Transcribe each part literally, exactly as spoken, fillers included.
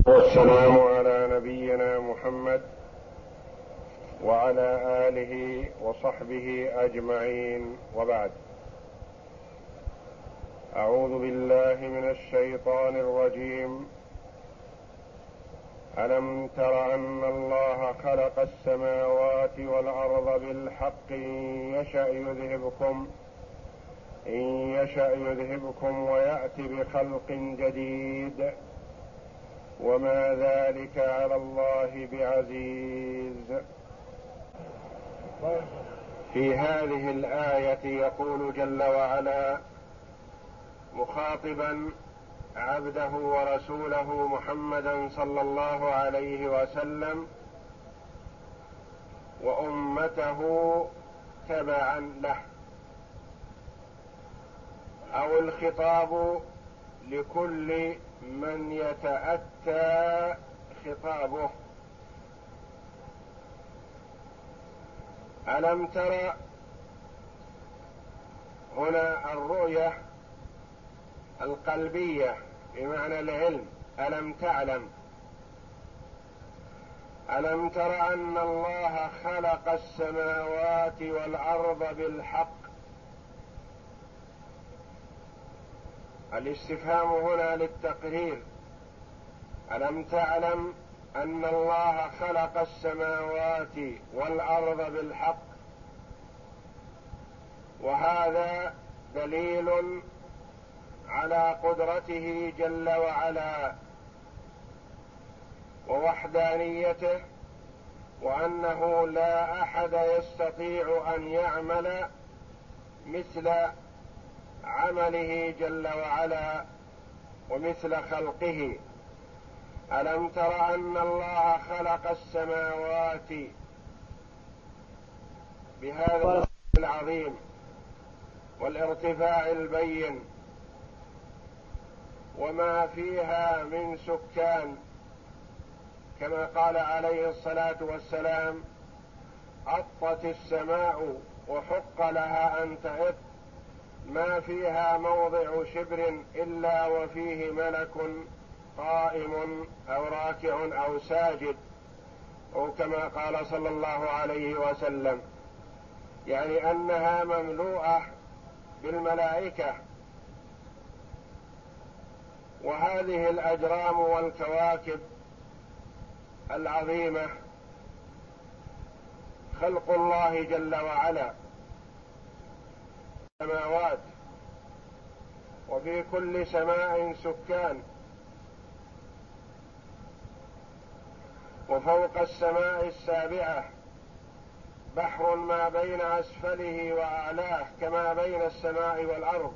والسلام على نبينا محمد وعلى آله وصحبه أجمعين، وبعد. أعوذ بالله من الشيطان الرجيم. ألم تر أن الله خلق السماوات والأرض بالحق إن يشأ يذهبكم إن يشأ يذهبكم ويأتي بخلق جديد وما ذلك على الله بعزيز. في هذه الآية يقول جل وعلا مخاطبا عبده ورسوله محمدا صلى الله عليه وسلم وأمته تبعا له، أو الخطاب لكل من يتأتى خطابه. ألم تر هنا الرؤية القلبية بمعنى العلم. ألم تعلم، ألم تر أن الله خلق السماوات والأرض بالحق. الاستفهام هنا للتقرير. ألم تعلم أن الله خلق السماوات والأرض بالحق، وهذا دليل على قدرته جل وعلا ووحدانيته، وأنه لا أحد يستطيع أن يعمل مثل عمله جل وعلا ومثل خلقه. ألم تر أن الله خلق السماوات بهذا العظيم والارتفاع البين وما فيها من سكان، كما قال عليه الصلاة والسلام: أطت السماء وحق لها أن تئط، ما فيها موضع شبر إلا وفيه ملك قائم أو راكع أو ساجد، أو كما قال صلى الله عليه وسلم، يعني أنها مملوءة بالملائكة. وهذه الأجرام والكواكب العظيمة خلق الله جل وعلا. سماوات، وفي كل سماء سكان، وفوق السماء السابعة بحر ما بين أسفله وأعلاه كما بين السماء والأرض،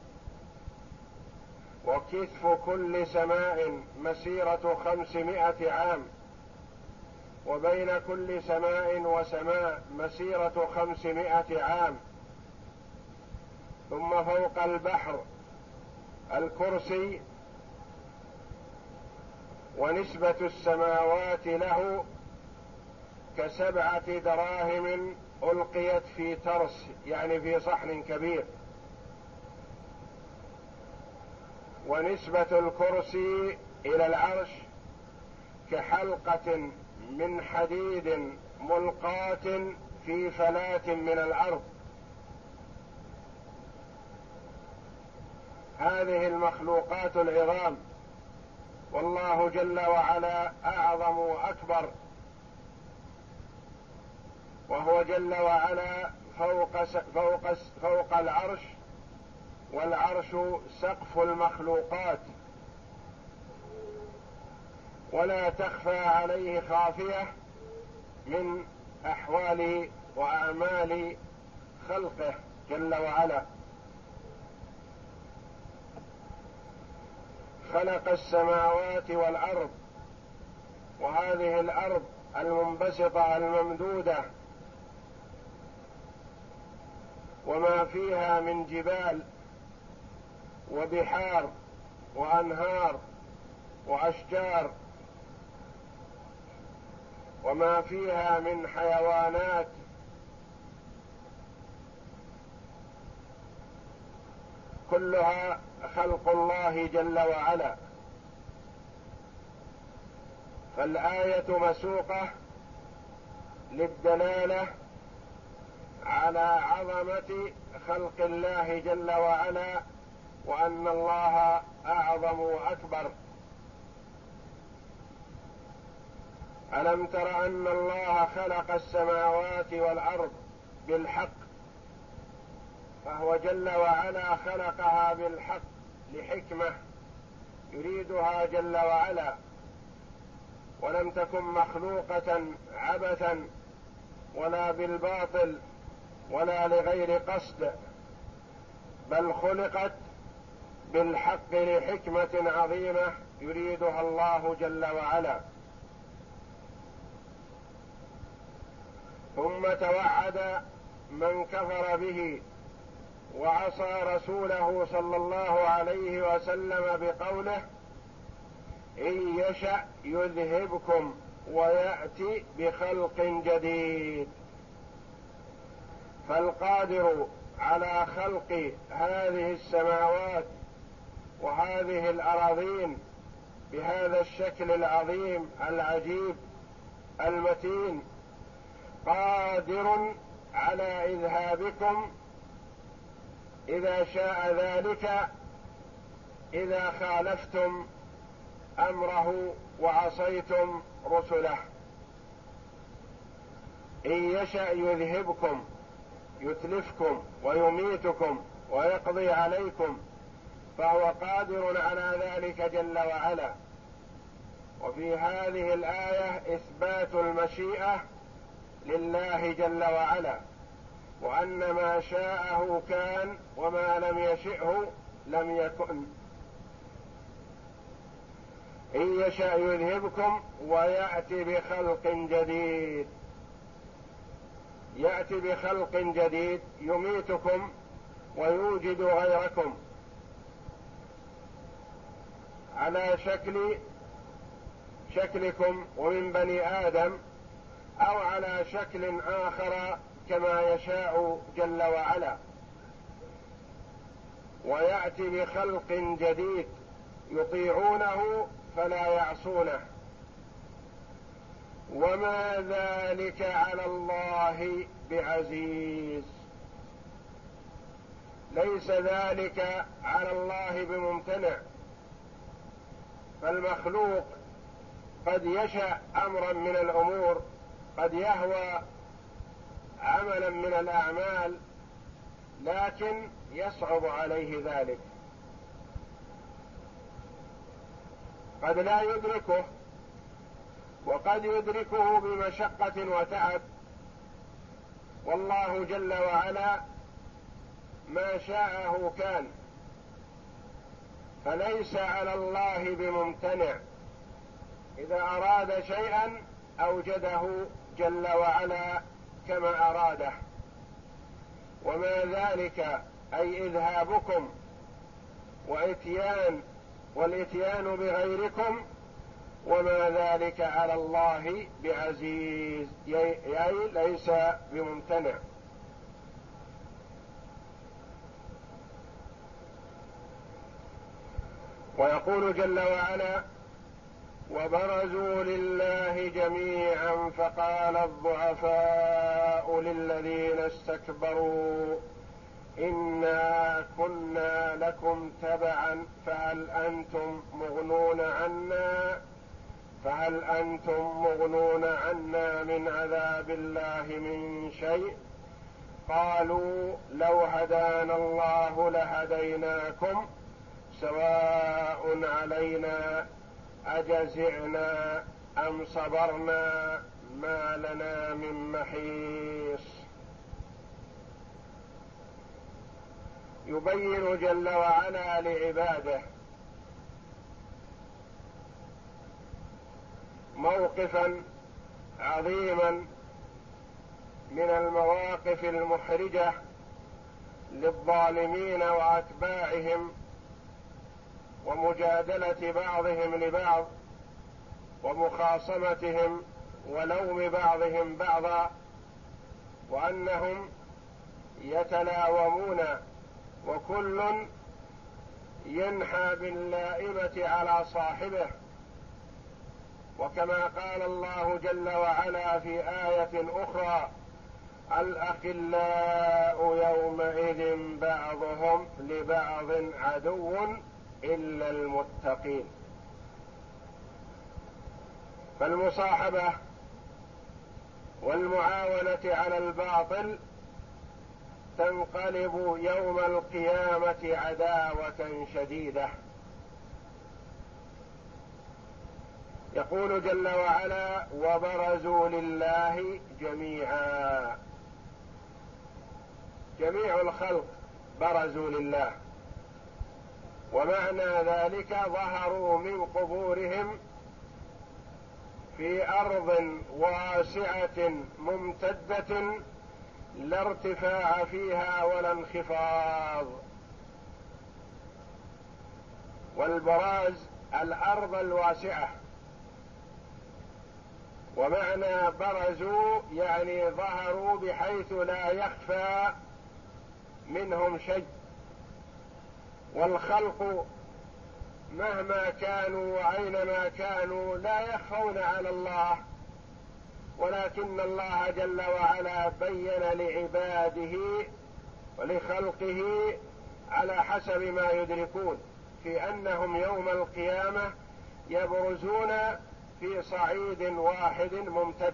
وكثف كل سماء مسيرة خمسمائة عام، وبين كل سماء وسماء مسيرة خمسمائة عام. ثم فوق البحر الكرسي، ونسبة السماوات له كسبعة دراهم ألقيت في ترس، يعني في صحن كبير. ونسبة الكرسي إلى العرش كحلقة من حديد ملقاة في فلاة من الأرض. هذه المخلوقات العظام، والله جل وعلا أعظم وأكبر، وهو جل وعلا فوق فوق فوق العرش، والعرش سقف المخلوقات، ولا تخفى عليه خافية من أحوال وأعمال خلقه جل وعلا. خلق السماوات والأرض، وهذه الأرض المنبسطة الممدودة وما فيها من جبال وبحار وأنهار وأشجار، وما فيها من حيوانات، كلها خلق الله جل وعلا. فالآية مسوقة للدلالة على عظمة خلق الله جل وعلا، وأن الله أعظم وأكبر. ألم تر أن الله خلق السماوات والأرض بالحق، فهو جل وعلا خلقها بالحق لحكمة يريدها جل وعلا، ولم تكن مخلوقة عبثا ولا بالباطل ولا لغير قصد، بل خلقت بالحق لحكمة عظيمة يريدها الله جل وعلا. ثم توعد من كفر به وعصى رسوله صلى الله عليه وسلم بقوله: إن يشأ يذهبكم ويأتي بخلق جديد. فالقادر على خلق هذه السماوات وهذه الأراضين بهذا الشكل العظيم العجيب المتين قادر على إذهابكم إذا شاء ذلك، إذا خالفتم أمره وعصيتم رسله. إن يشأ يذهبكم، يتلفكم ويميتكم ويقضي عليكم، فهو قادر على ذلك جل وعلا. وفي هذه الآية إثبات المشيئة لله جل وعلا، وأن ما شاءه كان وما لم يشئه لم يكن. إن يشأ يذهبكم ويأتي بخلق جديد. يأتي بخلق جديد يميتكم ويوجد غيركم على شكل شكلكم ومن بني آدم، أو على شكل آخر كما يشاء جل وعلا. ويأتي بخلق جديد يطيعونه فلا يعصونه. وما ذلك على الله بعزيز. ليس ذلك على الله بممتنع، فالمخلوق قد يشاء أمرا من الأمور، قد يهوى عملا من الأعمال، لكن يصعب عليه ذلك، قد لا يدركه، وقد يدركه بمشقة وتعب. والله جل وعلا ما شاءه كان، فليس على الله بممتنع. إذا أراد شيئا أوجده جل وعلا كما أراده. وما ذلك أي إذهابكم وإتيان والإتيان بغيركم، وما ذلك على الله بعزيز، أي ليس بممتنع. ويقول جل وعلا: وبرزوا لله جميعا فقال الضعفاء للذين استكبروا إنا كنا لكم تبعا فهل أنتم مغنون عنا فهل أنتم مغنون عنا من عذاب الله من شيء قالوا لو هدانا الله لهديناكم سواء علينا أجزعنا أم صبرنا ما لنا من محيص. يبين جل وعلا لعباده موقفا عظيما من المواقف المحرجة للظالمين وأتباعهم، ومجادلة بعضهم لبعض، ومخاصمتهم ولوم بعضهم بعضا، وأنهم يتلاومون وكل ينحى باللائمة على صاحبه، وكما قال الله جل وعلا في آية أخرى: الأخلاء يومئذ بعضهم لبعض عدو إلا المتقين. فالمصاحبة والمعاونة على الباطل تنقلب يوم القيامة عداوة شديدة. يقول جل وعلا: وبرزوا لله جميعا. جميع الخلق برزوا لله، ومعنى ذلك ظهروا من قبورهم في أرض واسعة ممتدة لا ارتفاع فيها ولا انخفاض. والبراز الأرض الواسعة، ومعنى برزوا يعني ظهروا بحيث لا يخفى منهم شيء. والخلق مهما كانوا وأينما كانوا لا يخفون على الله، ولكن الله جل وعلا بين لعباده ولخلقه على حسب ما يدركون في أنهم يوم القيامة يبرزون في صعيد واحد ممتد.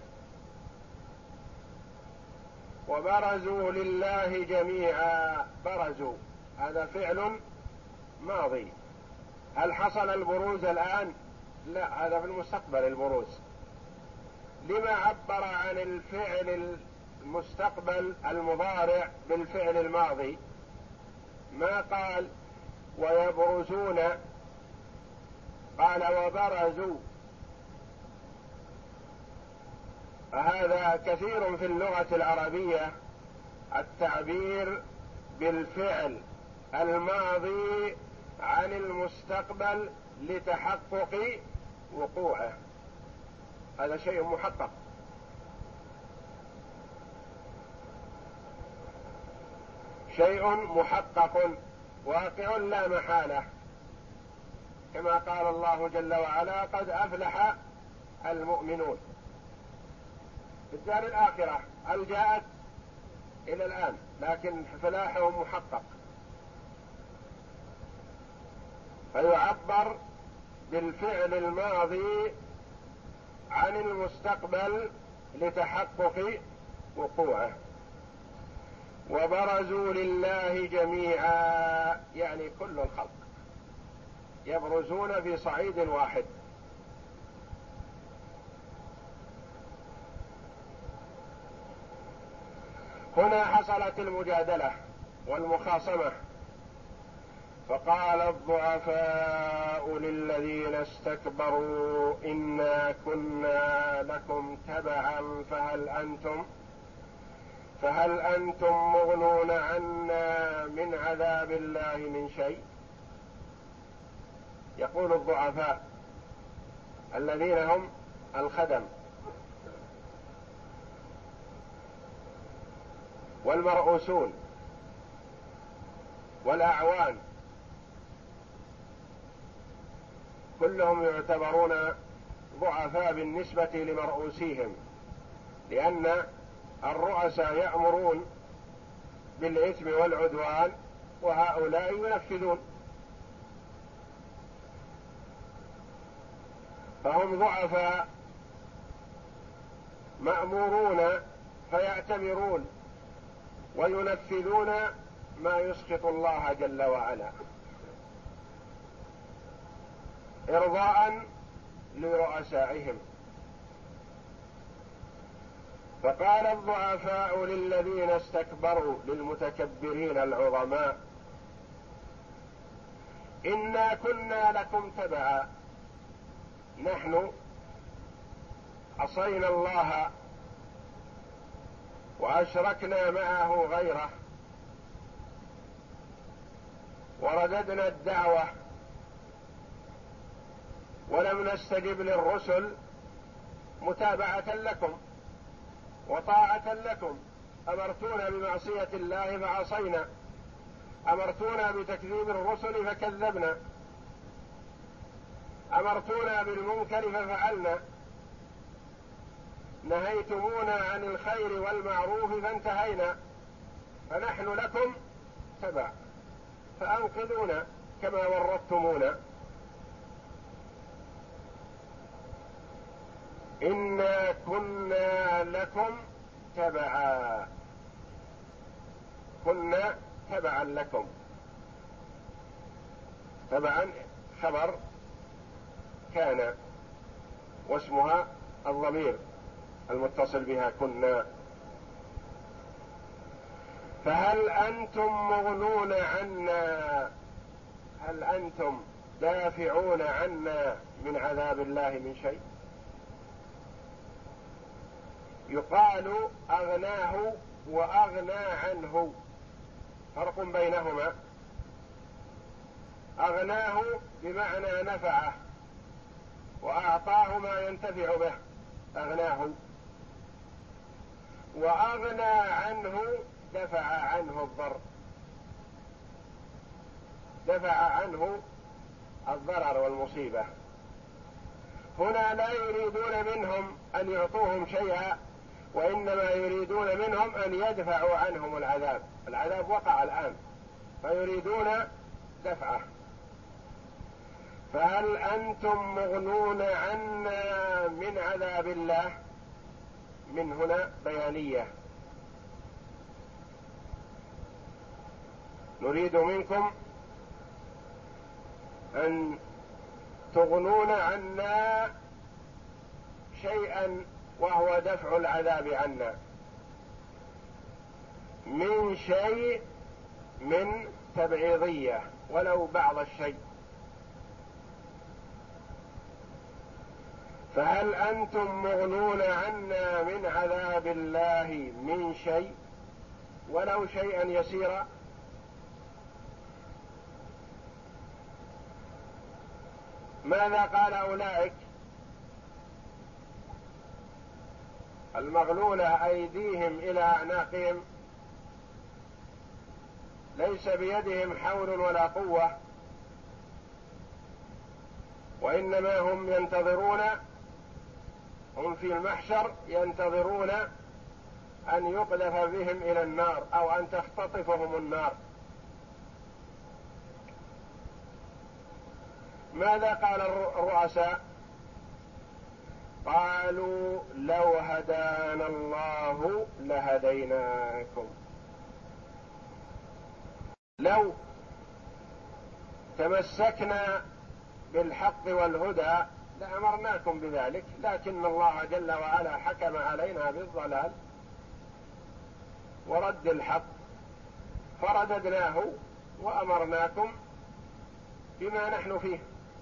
وبرزوا لله جميعا. برزوا هذا فعل ماضي. هل حصل البروز الآن؟ لا، هذا في المستقبل البروز. لما عبر عن الفعل المستقبل المضارع بالفعل الماضي؟ ما قال ويبرزون، قال وبرزوا. فهذا كثير في اللغة العربية التعبير بالفعل الماضي عن المستقبل لتحقق وقوعه. هذا شيء محقق. شيء محقق واقع لا محالة، كما قال الله جل وعلا: قد أفلح المؤمنون. في الدار الآخرة هل جاءت؟ إلى الآن، لكن فلاحهم محقق. فيعبر بالفعل الماضي عن المستقبل لتحقق وقوعه. وبرزوا لله جميعا يعني كل الخلق يبرزون في صعيد واحد. هنا حصلت المجادلة والمخاصمة، فقال الضعفاء للذين استكبروا إنا كنا لكم تبعا فهل أنتم فهل أنتم مغنون عنا من عذاب الله من شيء. يقول الضعفاء الذين هم الخدم والمرؤوسون والأعوان، كلهم يعتبرون ضعفاء بالنسبة لمرؤوسيهم، لأن الرؤساء يأمرون بالإثم والعدوان وهؤلاء ينفذون، فهم ضعفاء مأمورون فيأتمرون وينفذون ما يسخط الله جل وعلا إرضاء لرؤسائهم. فقال الضعفاء للذين استكبروا للمتكبرين العظماء: إنا كنا لكم تبعا، نحن عصينا الله وأشركنا معه غيره ورددنا الدعوة ولم نستجب للرسل متابعة لكم وطاعة لكم. أمرتونا بمعصية الله فعصينا، أمرتونا بتكذيب الرسل فكذبنا، أمرتونا بالمنكر ففعلنا، نهيتمونا عن الخير والمعروف فانتهينا، فنحن لكم تبع، فأنقذونا كما ورطتمونا. إنا كنا لكم تبعا، كنا تبعا لكم، تبعا خبر كان واسمها الضمير المتصل بها كنا. فهل أنتم مغنون عنا، هل أنتم دافعون عنا من عذاب الله من شيء؟ يقال أغناه وأغنى عنه، فرق بينهما. أغناه بمعنى نفعه وأعطاه ما ينتفع به، أغناه. وأغنى عنه دفع عنه الضر، دفع عنه الضرر والمصيبة. هنا لا يريدون منهم أن يعطوهم شيئا، وإنما يريدون منهم أن يدفعوا عنهم العذاب. العذاب وقع الآن فيريدون دفعه. فهل أنتم مغنون عنا من عذاب الله؟ من هنا بيانية، نريد منكم أن تغنون عنا شيئا وهو دفع العذاب عنا، من شيء من تبعيضية ولو بعض الشيء. فهل أنتم مغنون عنا من عذاب الله من شيء ولو شيئا يسيرا؟ ماذا قال أولئك المغلولة أيديهم إلى أعناقهم؟ ليس بيدهم حول ولا قوة، وإنما هم ينتظرون، هم في المحشر ينتظرون أن يقذف بهم إلى النار أو أن تختطفهم النار. ماذا قال الرؤساء؟ قالوا لو هدانا الله لهديناكم، لو تمسكنا بالحق والهدى لأمرناكم بذلك، لكن الله جل وعلا حكم علينا بالضلال ورد الحق فرددناه وأمرناكم بما نحن فيه.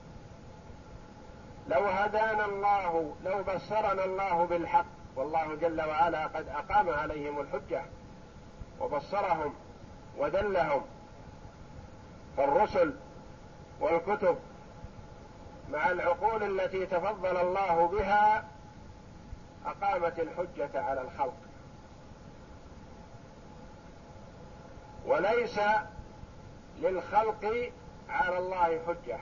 لو هدانا الله، لو بصرنا الله بالحق، والله جل وعلا قد أقام عليهم الحجة وبصرهم ودلهم، فالرسل والكتب مع العقول التي تفضل الله بها أقامت الحجة على الخلق، وليس للخلق على الله حجة.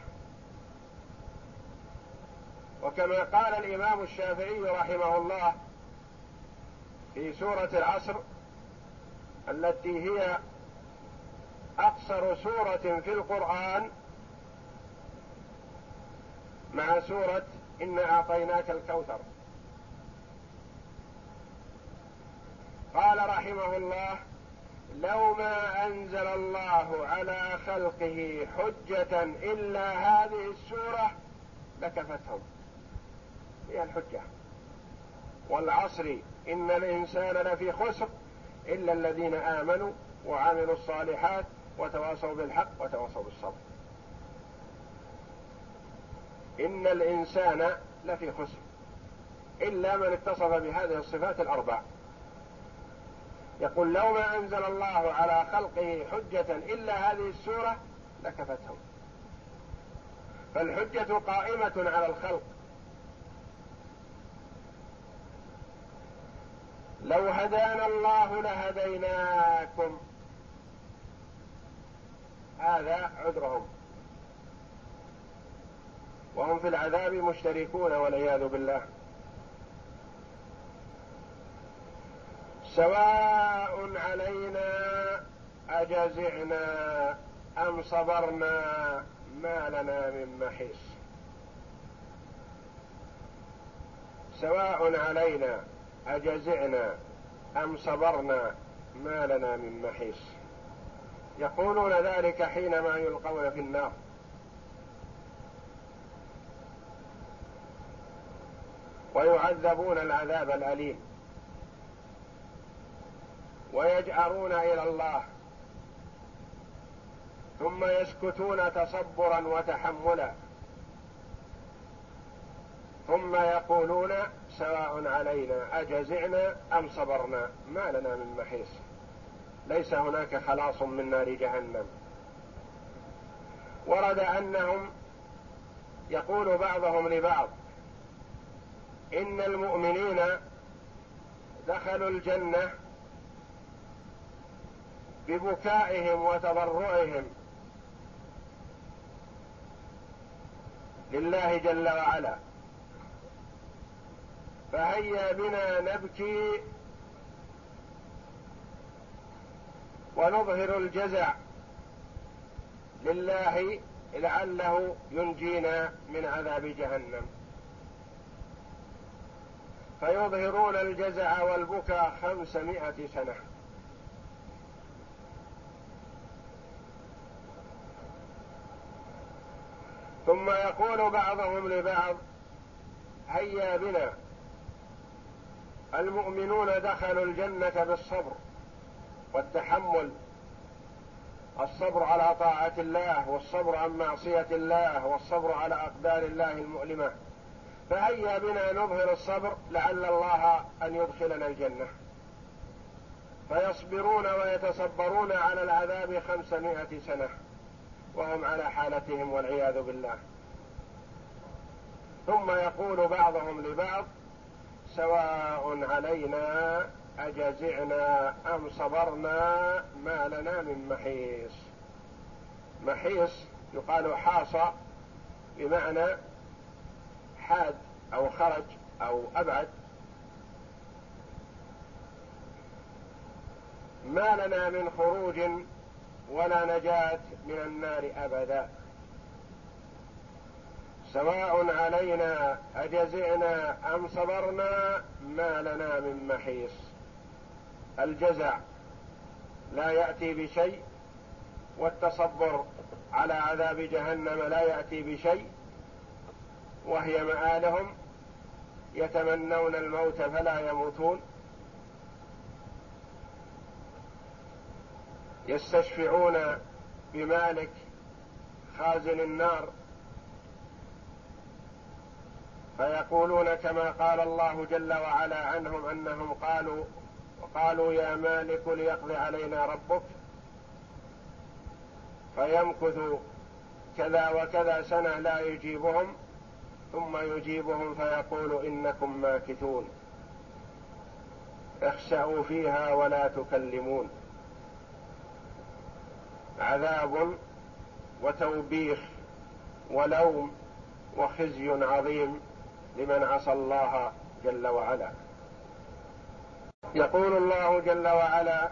وكما قال الإمام الشافعي رحمه الله في سورة العصر التي هي أقصر سورة في القرآن مع سورة إنا أعطيناك الكوثر، قال رحمه الله: لو ما أنزل الله على خلقه حجة إلا هذه السورة لكفتهم، هي الحجة. والعصر إن الإنسان لفي خسر إلا الذين آمنوا وعملوا الصالحات وتواصوا بالحق وتواصوا بالصبر. إن الإنسان لفي خسر إلا من اتصف بهذه الصفات الأربع. يقول: لو ما أنزل الله على خلقه حجة إلا هذه السورة لكفتهم. فالحجة قائمة على الخلق. لو هدانا الله لهديناكم، هذا عذرهم. وهم في العذاب مشتركون والعياذ بالله. سواء علينا أجزعنا أم صبرنا ما لنا من محيص. سواء علينا أجزعنا أم صبرنا ما لنا من محيص. يقولون ذلك حينما يلقون في النار، ويعذبون العذاب الأليم، ويجأرون إلى الله، ثم يسكتون تصبرا وتحملا، ثم يقولون سواء علينا أجزعنا أم صبرنا ما لنا من محيص. ليس هناك خلاص من نار جهنم. ورد أنهم يقول بعضهم لبعض إن المؤمنين دخلوا الجنة ببكائهم وتضرعهم لله جل وعلا، فهيا بنا نبكي ونظهر الجزع لله لعله ينجينا من عذاب جهنم. فيظهرون الجزع والبكاء خمسمائة سنة. ثم يقول بعضهم لبعض هيا بنا، المؤمنون دخلوا الجنة بالصبر والتحمل، الصبر على طاعة الله، والصبر عن معصية الله، والصبر على أقدار الله المؤلمة، فهيا بنا نظهر الصبر لعل الله أن يدخلنا الجنة. فيصبرون ويتصبرون على العذاب خمسمائة سنة وهم على حالتهم والعياذ بالله. ثم يقول بعضهم لبعض سواء علينا أجزعنا أم صبرنا ما لنا من محيص. محيص يقال حاص بمعنى حاد أو خرج أو أبعد. ما لنا من خروج ولا نجاة من النار أبدا. سواء علينا أجزعنا أم صبرنا ما لنا من محيص. الجزع لا يأتي بشيء، والتصبر على عذاب جهنم لا يأتي بشيء، وهي مآلهم. يتمنون الموت فلا يموتون، يستشفعون بمالك خازن النار فيقولون كما قال الله جل وعلا عنهم أنهم قالوا وقالوا يا مالك ليقضي علينا ربك، فيمكث كذا وكذا سنة لا يجيبهم، ثم يجيبهم فيقول إنكم ماكثون اخسأوا فيها ولا تكلمون. عذاب وتوبيخ ولوم وخزي عظيم لمن عصى الله جل وعلا. يقول الله جل وعلا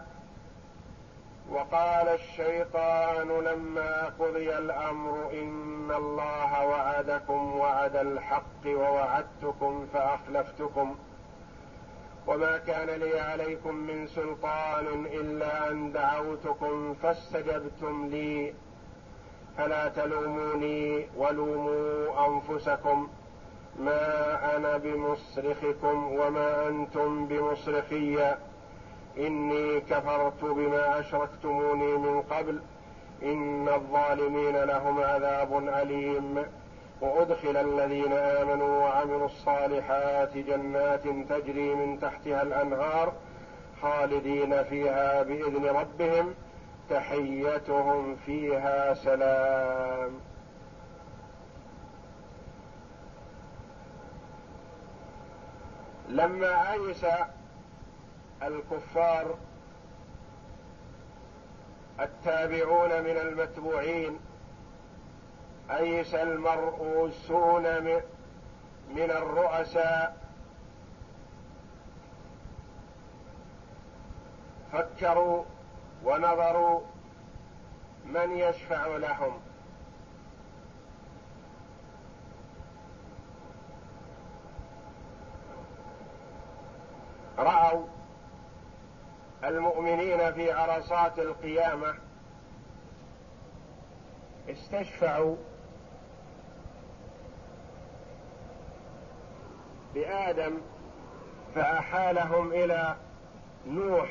وقال الشيطان لما قضي الأمر إن الله وعدكم وعد الحق ووعدتكم فأخلفتكم وما كان لي عليكم من سلطان إلا أن دعوتكم فاستجبتم لي فلا تلوموني ولوموا أنفسكم ما أنا بمصرخكم وما أنتم بمصرخي إني كفرت بما أشركتموني من قبل إن الظالمين لهم عذاب أليم. وأدخل الذين آمنوا وعملوا الصالحات جنات تجري من تحتها الأنهار خالدين فيها بإذن ربهم تحيتهم فيها سلام. لما أيس الكفار التابعون من المتبوعين أيس المرؤوسون من الرؤساء، فكروا ونظروا من يشفع لهم، رأوا المؤمنين في عرصات القيامة استشفعوا بآدم فأحالهم إلى نوح،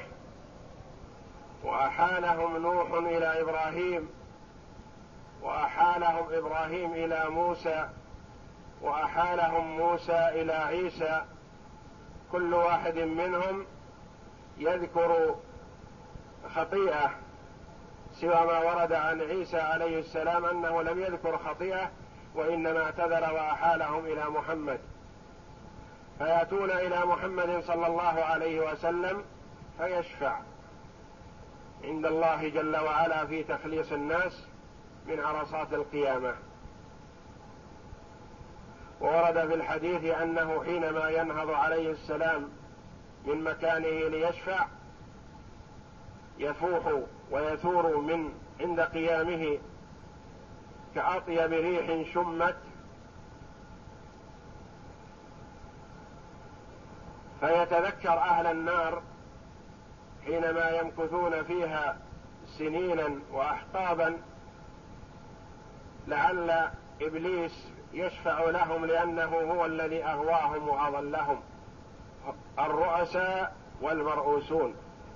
وأحالهم نوح إلى إبراهيم، وأحالهم إبراهيم إلى موسى، وأحالهم موسى إلى عيسى. كل واحد منهم يذكر خطيئة، سوى ما ورد عن عيسى عليه السلام أنه لم يذكر خطيئة وإنما اعتذر وأحالهم إلى محمد، فيأتون إلى محمد صلى الله عليه وسلم فيشفع عند الله جل وعلا في تخليص الناس من عرصات القيامة. وورد في الحديث أنه حينما ينهض عليه السلام من مكانه ليشفع يفوح ويثور من عند قيامه كأطيب ريح شمت، فيتذكر أهل النار حينما يمكثون فيها سنينا وأحقابا لعل إبليس يشفع لهم لأنه هو الذي أغواهم وأضلهم، الرؤساء والمرؤوسون.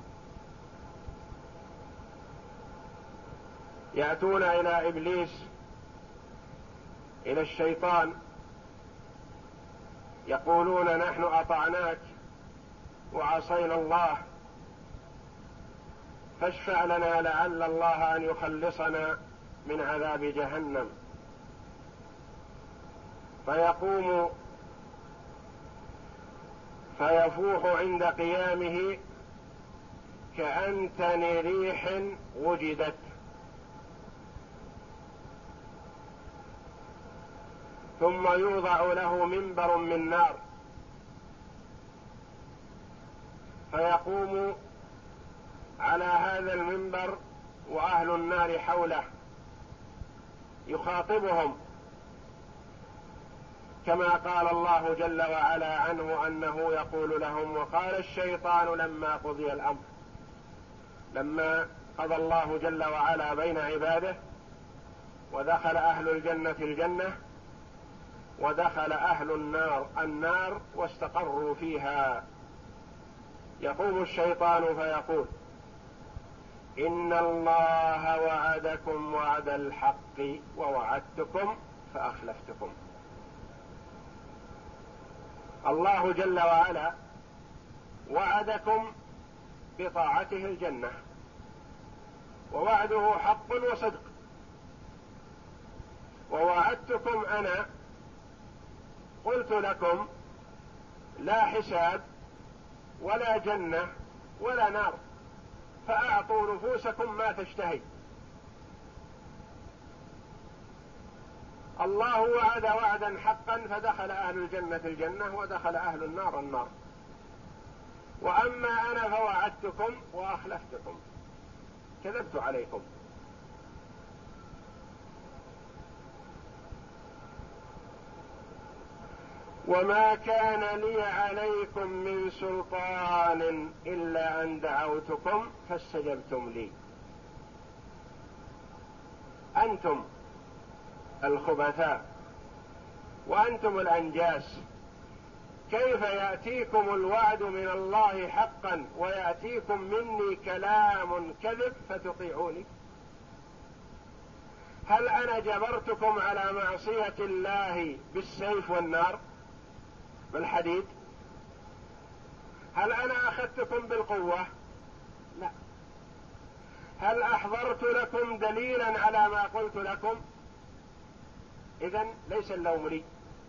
يأتون إلى إبليس إلى الشيطان يقولون نحن أطعناك وعصينا الله فاشفع لنا لعل الله أن يخلصنا من عذاب جهنم، فيقوم فيفوح عند قيامه كأنتن ريح وجدت، ثم يوضع له منبر من نار فيقوم على هذا المنبر وأهل النار حوله يخاطبهم كما قال الله جل وعلا عنه أنه يقول لهم: وقال الشيطان لما قضي الأمر، لما قضى الله جل وعلا بين عباده ودخل أهل الجنة الجنة ودخل أهل النار النار واستقروا فيها، يقوم الشيطان فيقول: إن الله وعدكم وعد الحق ووعدتكم فأخلفتكم. الله جل وعلا وعدكم بطاعته الجنة، ووعده حق وصدق، ووعدتكم أنا قلت لكم لا حساب ولا جنة ولا نار، فأعطوا نفوسكم ما تشتهي. الله وعد وعدا حقا فدخل أهل الجنة الجنة ودخل أهل النار النار، وأما أنا فوعدتكم وأخلفتكم، كذبت عليكم. وما كان لي عليكم من سلطان إلا أن دعوتكم فاستجبتم لي. أنتم الخبثاء وأنتم الأنجاس، كيف يأتيكم الوعد من الله حقا ويأتيكم مني كلام كذب فتطيعوني؟ هل أنا جبرتكم على معصية الله بالسيف والنار بالحديد؟ هل أنا أخذتكم بالقوة؟ لا. هل أحضرت لكم دليلا على ما قلت لكم؟ إذن ليس اللوم لي،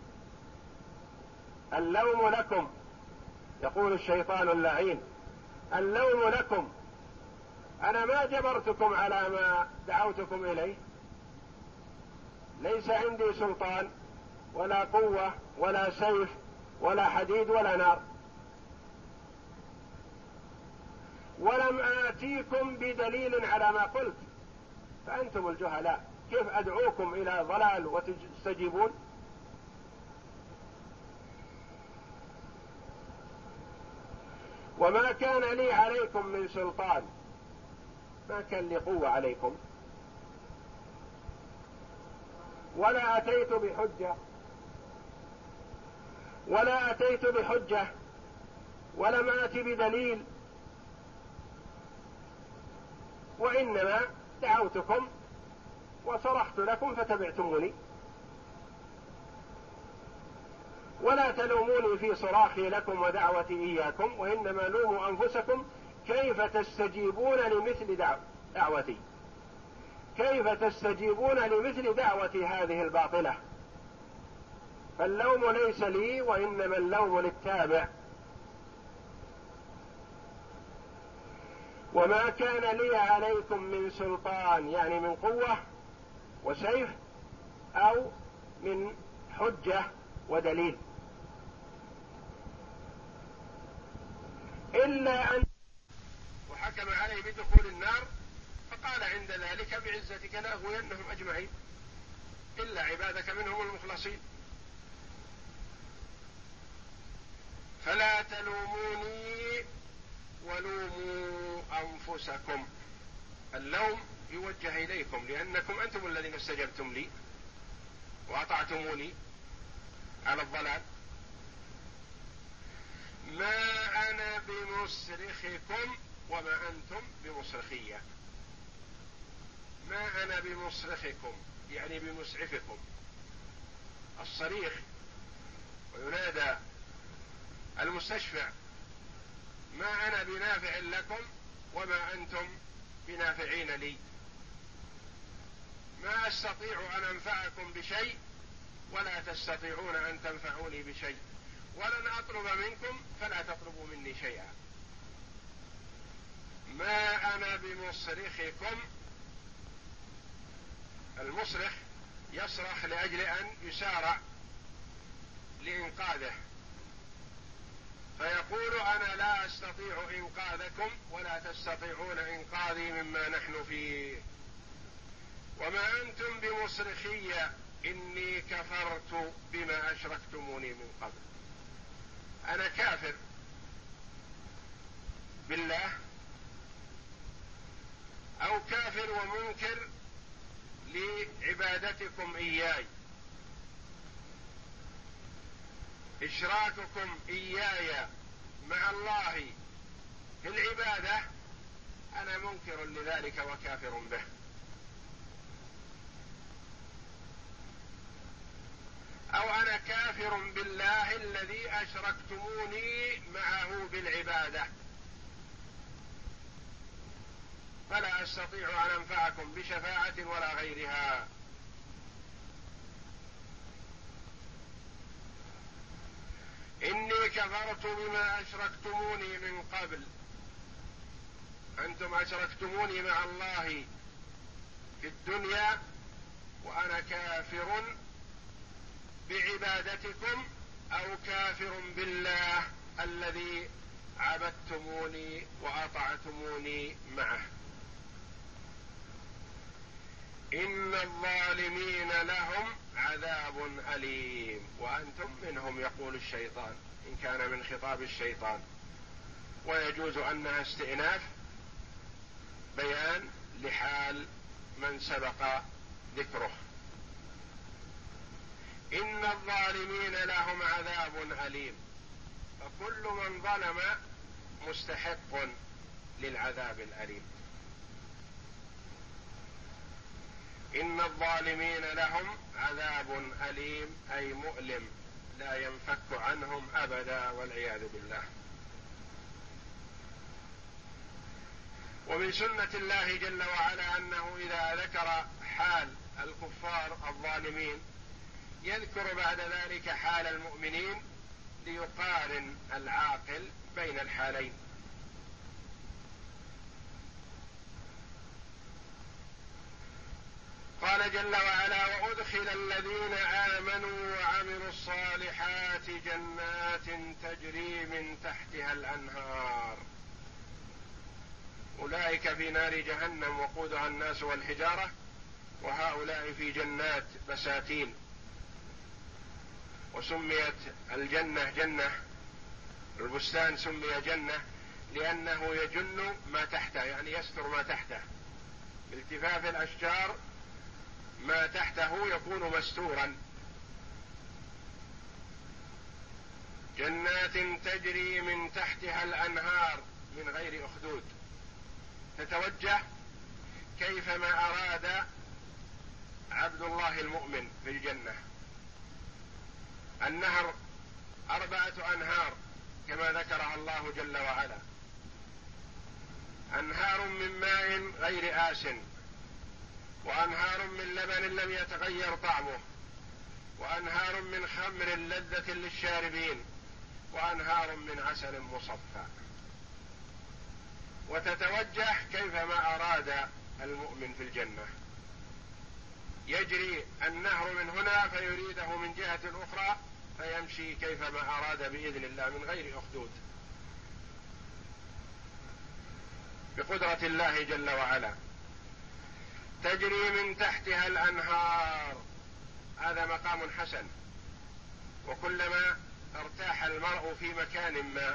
اللوم لكم. يقول الشيطان اللعين: اللوم لكم، أنا ما جبرتكم على ما دعوتكم إليه، ليس عندي سلطان ولا قوة ولا سيف ولا حديد ولا نار، ولم آتيكم بدليل على ما قلت، فأنتم الجهلاء، كيف أدعوكم إلى ضلال وتستجيبون؟ وما كان لي عليكم من سلطان، ما كان لي قوة عليكم، ولا أتيت بحجة ولا أتيت بحجة ولم آت بدليل، وإنما دعوتكم وصرحت لكم فتبعتموني، ولا تلوموني في صراخي لكم ودعوتي إياكم، وإنما لوموا أنفسكم كيف تستجيبون لمثل دعوتي، كيف تستجيبون لمثل دعوتي هذه الباطلة؟ فاللوم ليس لي وإنما اللوم للتابع. وما كان لي عليكم من سلطان، يعني من قوة وسيف أو من حجة ودليل، إلا أن وحكم عليه بدخول النار، فقال عند ذلك بعزتك لأغوينهم أجمعين إلا عبادك منهم المخلصين. فلا تلوموني ولوموا أنفسكم، اللوم يوجه إليكم لأنكم أنتم الذين استجبتم لي وأطعتموني على الضلال. ما أنا بمصرخكم وما أنتم بمصرخية، ما أنا بمصرخكم يعني بمسعفكم، الصريخ وينادى المستشفع، ما أنا بنافع لكم وما أنتم بنافعين لي، ما أستطيع أن أنفعكم بشيء ولا تستطيعون أن تنفعوني بشيء، ولن أطلب منكم فلا تطلبوا مني شيئا. ما أنا بمصرخكم، المصرخ يصرخ لأجل أن يسارع لإنقاذه، فيقول أنا لا أستطيع إنقاذكم ولا تستطيعون إنقاذي مما نحن فيه. وما أنتم بمصرخية إني كفرت بما أشركتموني من قبل، أنا كافر بالله أو كافر ومنكر لعبادتكم إياي، إشراككم إياي مع الله في العبادة أنا منكر لذلك وكافر به. أو أنا كافر بالله الذي أشركتموني معه بالعبادة، فلا أستطيع أن أنفعكم بشفاعة ولا غيرها. إني كفرت بما أشركتموني من قبل، أنتم أشركتموني مع الله في الدنيا وأنا كافر بعبادتكم أو كافر بالله الذي عبدتموني وأطعتموني معه. إن الظالمين لهم عذاب أليم، وأنتم منهم يقول الشيطان إن كان من خطاب الشيطان، ويجوز أنها استئناف بيان لحال من سبق ذكره. إن الظالمين لهم عذاب أليم، فكل من ظلم مستحق للعذاب الأليم. إن الظالمين لهم عذاب أليم أي مؤلم لا ينفك عنهم أبدا والعياذ بالله. ومن سنة الله جل وعلا أنه إذا ذكر حال الكفار الظالمين يذكر بعد ذلك حال المؤمنين ليقارن العاقل بين الحالين. قال وقال جل وعلا: وأدخل الذين آمنوا وعملوا الصالحات جنات تجري من تحتها الأنهار أولئك في نار جهنم وقودها الناس والحجارة وهؤلاء في جنات بساتين. وسميت الجنة جنة، البستان سمي جنة لأنه يجن ما تحته، يعني يستر ما تحته، بالتفاف الأشجار ما تحته يكون مستورا. جنات تجري من تحتها الأنهار من غير أخدود، تتوجه كيفما أراد عبد الله المؤمن في الجنة. النهر أربعة أنهار كما ذكرها الله جل وعلا: أنهار من ماء غير آسن، وأنهار من لبن لم يتغير طعمه، وأنهار من خمر لذة للشاربين، وأنهار من عسل مصفى. وتتوجه كيفما أراد المؤمن في الجنة، يجري النهر من هنا فيريده من جهة أخرى فيمشي كيفما أراد بإذن الله من غير أخدود، بقدرة الله جل وعلا. تجري من تحتها الأنهار، هذا مقام حسن. وكلما ارتاح المرء في مكان ما،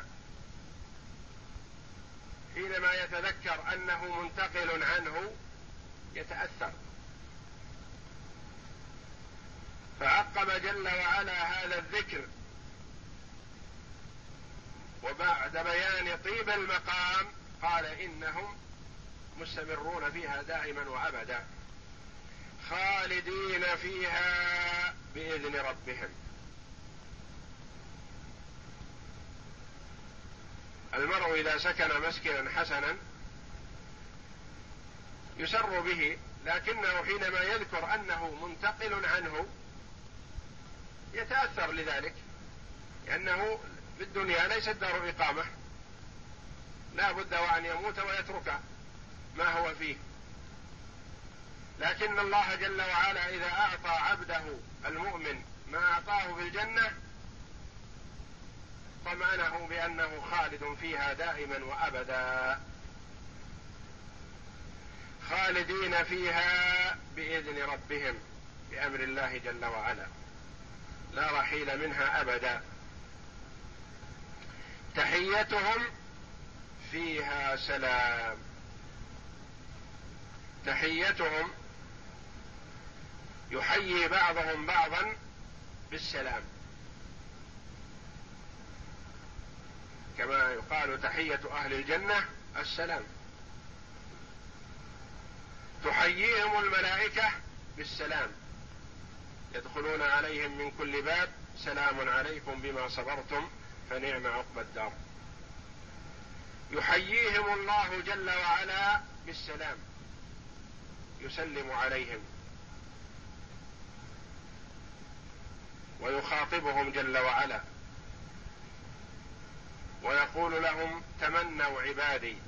حينما يتذكر أنه منتقل عنه يتأثر. فعقب جل وعلا هذا الذكر وبعد بيان طيب المقام قال: إنهم مستمرون فيها دائما وأبدا خالدين فيها بإذن ربهم. المرء إذا سكن مسكنا حسنا يسر به، لكنه حينما يذكر أنه منتقل عنه يتأثر لذلك، لأنه في الدنيا ليست دار إقامة، لا بد وأن يموت ويترك ما هو فيه. لكن الله جل وعلا إذا أعطى عبده المؤمن ما أعطاه في الجنة طمأنه بأنه خالد فيها دائما وأبدا، خالدين فيها بإذن ربهم، بأمر الله جل وعلا، لا رحيل منها أبدا. تحيتهم فيها سلام. تحيتهم يحيي بعضهم بعضا بالسلام، كما يقال تحية أهل الجنة السلام. تحييهم الملائكة بالسلام، يدخلون عليهم من كل باب سلام عليكم بما صبرتم فنعم عقبى الدار. يحييهم الله جل وعلا بالسلام، يسلم عليهم ويخاطبهم جل وعلا ويقول لهم: تمنوا عبادي.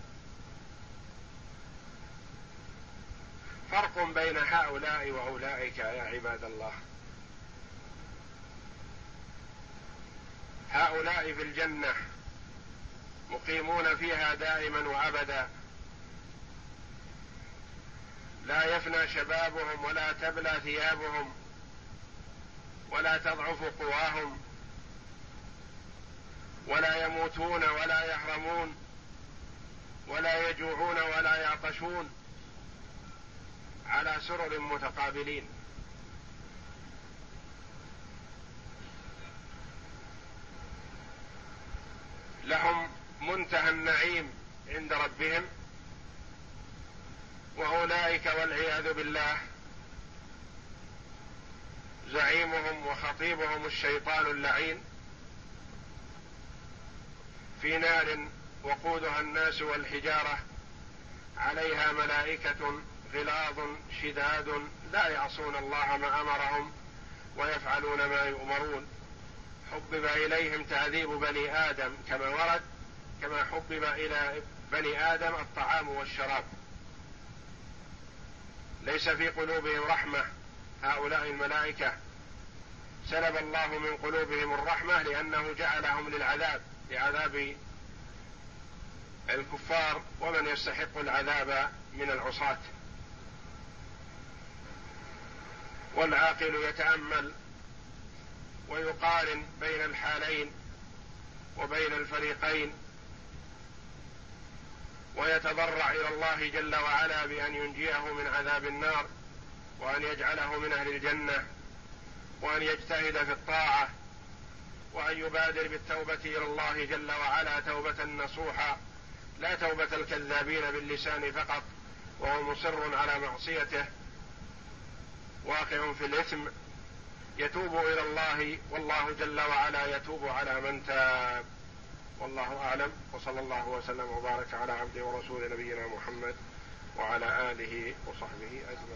فرق بين هؤلاء وأولئك يا عباد الله. هؤلاء في الجنة مقيمون فيها دائما وأبدا، لا يفنى شبابهم ولا تبلى ثيابهم ولا تضعف قواهم، ولا يموتون ولا يهرمون ولا يجوعون ولا يعطشون، على سرر متقابلين. لهم منتهى النعيم عند ربهم، وأولئك والعياذ بالله زعيمهم وخطيبهم الشيطان اللعين في نار وقودها الناس والحجارة، عليها ملائكة غلاظ شداد لا يعصون الله ما أمرهم ويفعلون ما يؤمرون. حبب إليهم تعذيب بني آدم كما ورد، كما حبب إلى بني آدم الطعام والشراب. ليس في قلوبهم رحمة هؤلاء الملائكة، سلب الله من قلوبهم الرحمة لأنه جعلهم للعذاب، لعذاب الكفار ومن يستحق العذاب من العصاة. والعاقل يتأمل ويقارن بين الحالين وبين الفريقين، ويتضرع إلى الله جل وعلا بأن ينجيه من عذاب النار، وأن يجعله من أهل الجنة، وأن يجتهد في الطاعة، وأن يبادر بالتوبة إلى الله جل وعلا توبة نصوحا، لا توبة الكذابين باللسان فقط وهو مصر على معصيته واقع في الإثم، يتوب إلى الله، والله جل وعلا يتوب على من تاب. والله أعلم، وصلى الله وسلم وبارك على عبده ورسول نبينا محمد وعلى آله وصحبه أجمعين.